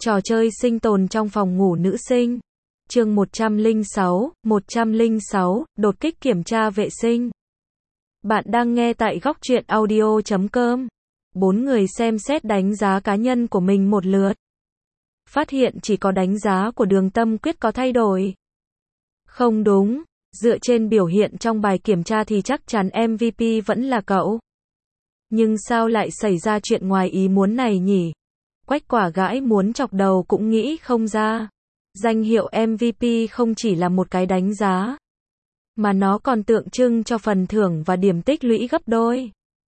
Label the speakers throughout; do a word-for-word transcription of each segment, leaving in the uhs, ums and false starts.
Speaker 1: Trò chơi sinh tồn trong phòng ngủ nữ sinh. Chương một trăm lẻ sáu, một trăm lẻ sáu, đột kích kiểm tra vệ sinh. Bạn đang nghe tại góc truyện audio chấm com. Bốn người xem xét đánh giá cá nhân của mình một lượt. Phát hiện chỉ có đánh giá của Đường Tâm Quyết có thay đổi. Không đúng, dựa trên biểu hiện trong bài kiểm tra thì chắc chắn em vê pê vẫn là cậu. Nhưng sao lại xảy ra chuyện ngoài ý muốn này nhỉ? Quách Quả gãi muốn chọc đầu cũng nghĩ không ra. Danh hiệu em vê pê không chỉ là một cái đánh giá, mà nó còn tượng trưng cho phần thưởng và điểm tích lũy gấp đôi.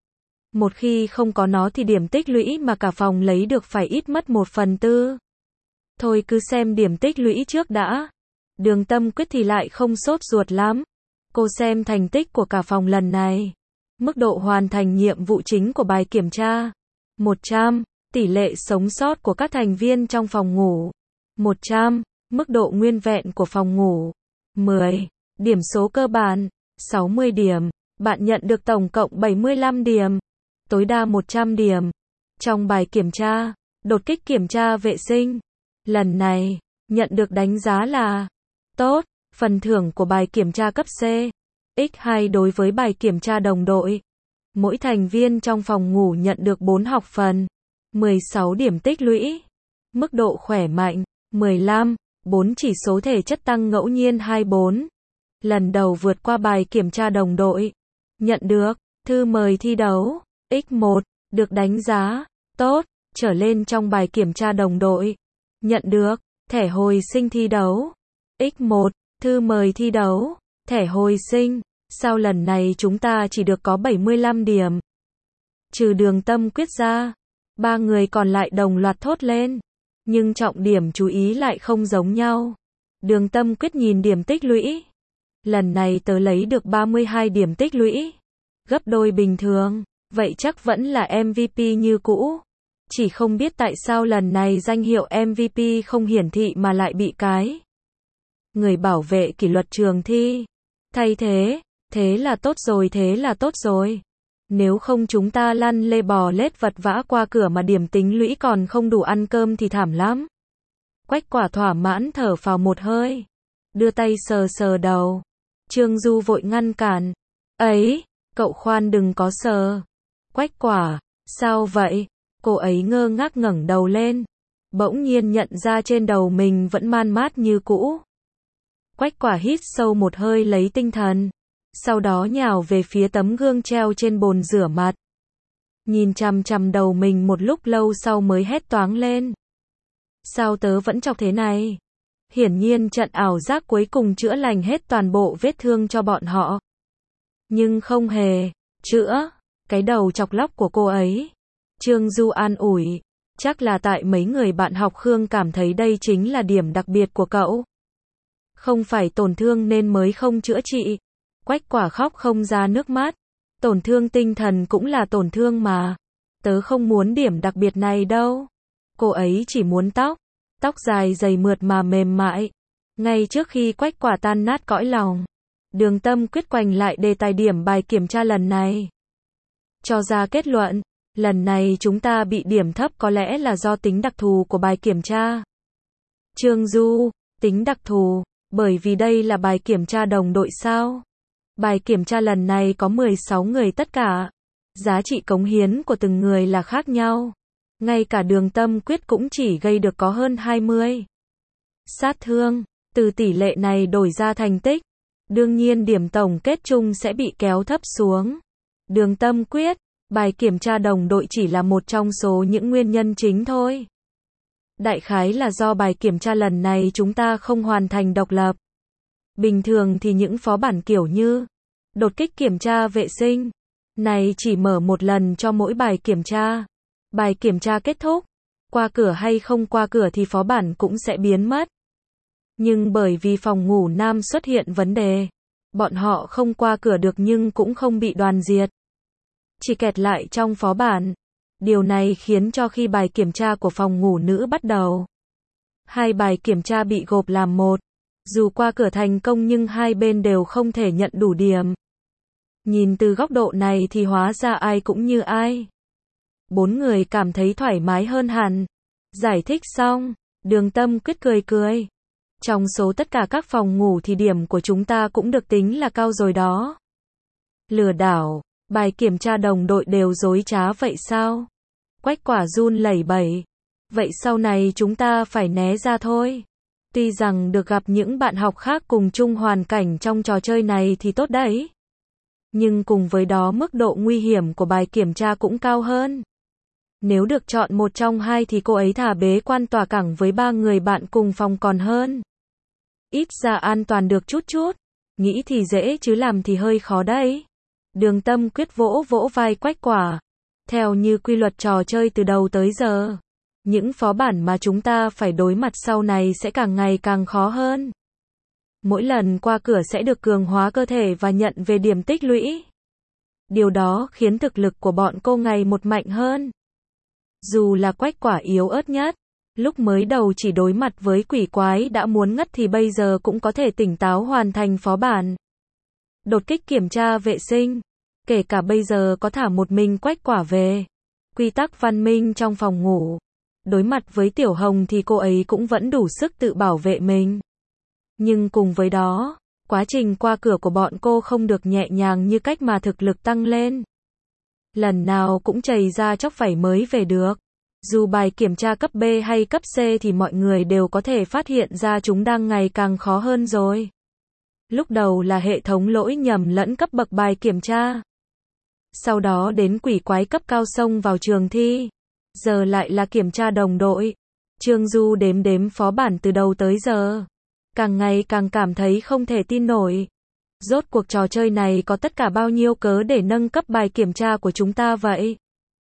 Speaker 1: Một khi không có nó thì điểm tích lũy mà cả phòng lấy được phải ít mất một phần tư. Thôi cứ xem điểm tích lũy trước đã. Đường Tâm Quyết thì lại không sốt ruột lắm. Cô xem thành tích của cả phòng lần này. Mức độ hoàn thành nhiệm vụ chính của bài kiểm tra. một trăm. Tỷ lệ sống sót của các thành viên trong phòng ngủ. một trăm. Mức độ nguyên vẹn của phòng ngủ. mười. Điểm số cơ bản. sáu mươi điểm. Bạn nhận được tổng cộng bảy mươi lăm điểm. Tối đa một trăm điểm. Trong bài kiểm tra, đột kích kiểm tra vệ sinh. Lần này, nhận được đánh giá là tốt. Phần thưởng của bài kiểm tra cấp C. nhân hai đối với bài kiểm tra đồng đội. Mỗi thành viên trong phòng ngủ nhận được bốn học phần. mười sáu điểm tích lũy. Mức độ khỏe mạnh. mười lăm. bốn chỉ số thể chất tăng ngẫu nhiên hai mươi bốn. Lần đầu vượt qua bài kiểm tra đồng đội. Nhận được thư mời thi đấu. nhân một. Được đánh giá tốt trở lên trong bài kiểm tra đồng đội. Nhận được thẻ hồi sinh thi đấu. nhân một. Thư mời thi đấu. Thẻ hồi sinh. Sao lần này chúng ta chỉ được có bảy mươi lăm điểm? Trừ Đường Tâm Quyết ra, ba người còn lại đồng loạt thốt lên. Nhưng trọng điểm chú ý lại không giống nhau. Đường Tâm Quyết nhìn điểm tích lũy. Lần này tớ lấy được ba mươi hai điểm tích lũy. Gấp đôi bình thường. Vậy chắc vẫn là em vê pê như cũ. Chỉ không biết tại sao lần này danh hiệu em vê pê không hiển thị mà lại bị cái người bảo vệ kỷ luật trường thi thay thế. Thế là tốt rồi, thế là tốt rồi. Nếu không chúng ta lăn lê bò lết vật vã qua cửa mà điểm tính lũy còn không đủ ăn cơm thì thảm lắm. Quách Quả thỏa mãn thở phào một hơi. Đưa tay sờ sờ đầu. Trương Du vội ngăn cản. Ấy, cậu khoan đừng có sờ. Quách Quả, sao vậy? Cô ấy ngơ ngác ngẩng đầu lên. Bỗng nhiên nhận ra trên đầu mình vẫn man mát như cũ. Quách Quả hít sâu một hơi lấy tinh thần. Sau đó nhào về phía tấm gương treo trên bồn rửa mặt. Nhìn chằm chằm đầu mình một lúc lâu sau mới hét toáng lên. Sao tớ vẫn chọc thế này? Hiển nhiên trận ảo giác cuối cùng chữa lành hết toàn bộ vết thương cho bọn họ. Nhưng không hề chữa cái đầu chọc lóc của cô ấy. Trương Du an ủi. Chắc là tại mấy người bạn học Khương cảm thấy đây chính là điểm đặc biệt của cậu. Không phải tổn thương nên mới không chữa trị. Quách Quả khóc không ra nước mắt. Tổn thương tinh thần cũng là tổn thương mà. Tớ không muốn điểm đặc biệt này đâu. Cô ấy chỉ muốn tóc. Tóc dài dày mượt mà mềm mại. Ngay trước khi Quách Quả tan nát cõi lòng, Đường Tâm Quyết quành lại đề tài điểm bài kiểm tra lần này. Cho ra kết luận, lần này chúng ta bị điểm thấp có lẽ là do tính đặc thù của bài kiểm tra. Trương Du, tính đặc thù, bởi vì đây là bài kiểm tra đồng đội sao? Bài kiểm tra lần này có mười sáu người tất cả. Giá trị cống hiến của từng người là khác nhau. Ngay cả Đường Tâm Quyết cũng chỉ gây được có hơn hai mươi sát thương. Từ tỷ lệ này đổi ra thành tích, đương nhiên điểm tổng kết chung sẽ bị kéo thấp xuống. Đường Tâm Quyết, bài kiểm tra đồng đội chỉ là một trong số những nguyên nhân chính thôi. Đại khái là do bài kiểm tra lần này chúng ta không hoàn thành độc lập. Bình thường thì những phó bản kiểu như đột kích kiểm tra vệ sinh này chỉ mở một lần cho mỗi bài kiểm tra. Bài kiểm tra kết thúc, qua cửa hay không qua cửa thì phó bản cũng sẽ biến mất. Nhưng bởi vì phòng ngủ nam xuất hiện vấn đề, bọn họ không qua cửa được nhưng cũng không bị đoàn diệt. Chỉ kẹt lại trong phó bản. Điều này khiến cho khi bài kiểm tra của phòng ngủ nữ bắt đầu, hai bài kiểm tra bị gộp làm một. Dù qua cửa thành công nhưng hai bên đều không thể nhận đủ điểm. Nhìn từ góc độ này thì hóa ra ai cũng như ai. Bốn người cảm thấy thoải mái hơn hẳn. Giải thích xong, Đường Tâm Quyết cười cười. Trong số tất cả các phòng ngủ thì điểm của chúng ta cũng được tính là cao rồi đó. Lừa đảo, bài kiểm tra đồng đội đều dối trá vậy sao? Quách Quả run lẩy bẩy. Vậy sau này chúng ta phải né ra thôi. Tuy rằng được gặp những bạn học khác cùng chung hoàn cảnh trong trò chơi này thì tốt đấy. Nhưng cùng với đó mức độ nguy hiểm của bài kiểm tra cũng cao hơn. Nếu được chọn một trong hai thì cô ấy thà bế quan tòa cảng với ba người bạn cùng phòng còn hơn. Ít ra an toàn được chút chút. Nghĩ thì dễ chứ làm thì hơi khó đấy. Đường Tâm Quyết vỗ vỗ vai Quách Quả. Theo như quy luật trò chơi từ đầu tới giờ, những phó bản mà chúng ta phải đối mặt sau này sẽ càng ngày càng khó hơn. Mỗi lần qua cửa sẽ được cường hóa cơ thể và nhận về điểm tích lũy. Điều đó khiến thực lực của bọn cô ngày một mạnh hơn. Dù là Quách Quả yếu ớt nhất, lúc mới đầu chỉ đối mặt với quỷ quái đã muốn ngất thì bây giờ cũng có thể tỉnh táo hoàn thành phó bản. Đột kích kiểm tra vệ sinh. Kể cả bây giờ có thả một mình Quách Quả về. Quy tắc văn minh trong phòng ngủ. Đối mặt với Tiểu Hồng thì cô ấy cũng vẫn đủ sức tự bảo vệ mình. Nhưng cùng với đó, quá trình qua cửa của bọn cô không được nhẹ nhàng như cách mà thực lực tăng lên. Lần nào cũng chầy ra chóc vảy mới về được. Dù bài kiểm tra cấp B hay cấp C thì mọi người đều có thể phát hiện ra chúng đang ngày càng khó hơn rồi. Lúc đầu là hệ thống lỗi nhầm lẫn cấp bậc bài kiểm tra. Sau đó đến quỷ quái cấp cao xông vào trường thi. Giờ lại là kiểm tra đồng đội. Trương Du đếm đếm phó bản từ đầu tới giờ. Càng ngày càng cảm thấy không thể tin nổi. Rốt cuộc trò chơi này có tất cả bao nhiêu cớ để nâng cấp bài kiểm tra của chúng ta vậy?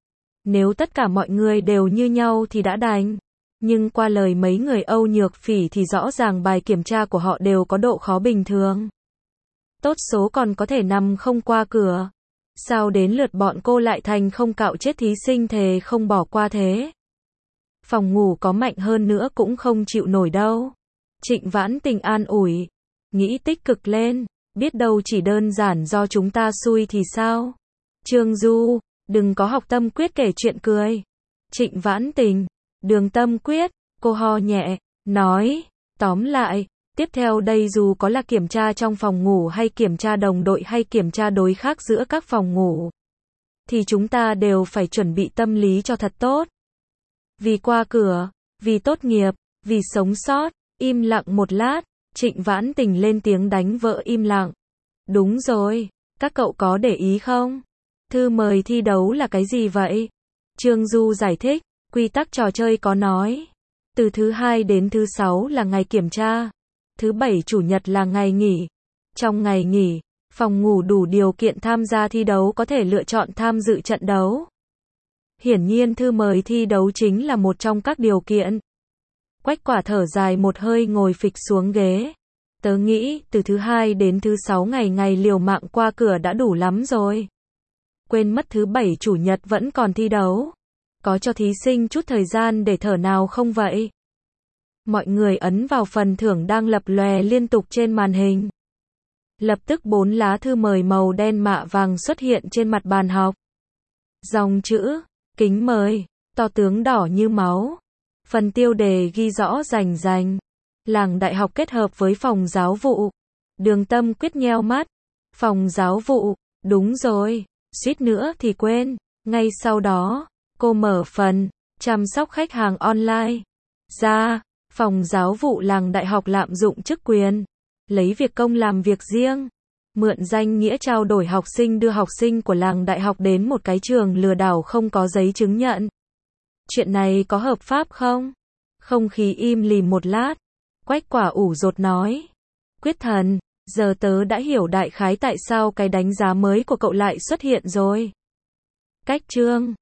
Speaker 1: Nếu tất cả mọi người đều như nhau thì đã đành. Nhưng qua lời mấy người Âu Nhược Phỉ thì rõ ràng bài kiểm tra của họ đều có độ khó bình thường. Tốt số còn có thể nằm không qua cửa. Sao đến lượt bọn cô lại thành không cạo chết thí sinh thề không bỏ qua thế? Phòng ngủ có mạnh hơn nữa cũng không chịu nổi đâu. Trịnh Vãn Tình an ủi. Nghĩ tích cực lên, biết đâu chỉ đơn giản do chúng ta xui thì sao? Trương Du, đừng có học Tâm Quyết kể chuyện cười. Trịnh Vãn Tình, Đường Tâm Quyết, cô ho nhẹ, nói, tóm lại, tiếp theo đây dù có là kiểm tra trong phòng ngủ hay kiểm tra đồng đội hay kiểm tra đối khác giữa các phòng ngủ, thì chúng ta đều phải chuẩn bị tâm lý cho thật tốt. Vì qua cửa, vì tốt nghiệp, vì sống sót. Im lặng một lát, Trịnh Vãn Tình lên tiếng đánh vỡ im lặng. Đúng rồi, các cậu có để ý không? Thư mời thi đấu là cái gì vậy? Trương Du giải thích, quy tắc trò chơi có nói. Từ thứ hai đến thứ sáu là ngày kiểm tra. Thứ bảy chủ nhật là ngày nghỉ. Trong ngày nghỉ, phòng ngủ đủ điều kiện tham gia thi đấu có thể lựa chọn tham dự trận đấu. Hiển nhiên thư mời thi đấu chính là một trong các điều kiện. Quách Quả thở dài một hơi ngồi phịch xuống ghế. Tớ nghĩ, từ thứ hai đến thứ sáu ngày ngày liều mạng qua cửa đã đủ lắm rồi. Quên mất thứ bảy chủ nhật vẫn còn thi đấu. Có cho thí sinh chút thời gian để thở nào không vậy? Mọi người ấn vào phần thưởng đang lập lòe liên tục trên màn hình. Lập tức bốn lá thư mời màu đen mạ vàng xuất hiện trên mặt bàn học. Dòng chữ, kính mời, to tướng đỏ như máu. Phần tiêu đề ghi rõ rành rành. Làng đại học kết hợp với phòng giáo vụ. Đường Tâm Quyết nheo mắt. Phòng giáo vụ, đúng rồi, suýt nữa thì quên. Ngay sau đó, cô mở phần chăm sóc khách hàng online ra. Phòng giáo vụ làng đại học lạm dụng chức quyền, lấy việc công làm việc riêng, mượn danh nghĩa trao đổi học sinh đưa học sinh của làng đại học đến một cái trường lừa đảo không có giấy chứng nhận. Chuyện này có hợp pháp không? Không khí im lìm một lát. Quách Quả ủ rột nói. Quyết Thần, giờ tớ đã hiểu đại khái tại sao cái đánh giá mới của cậu lại xuất hiện rồi. Cách chương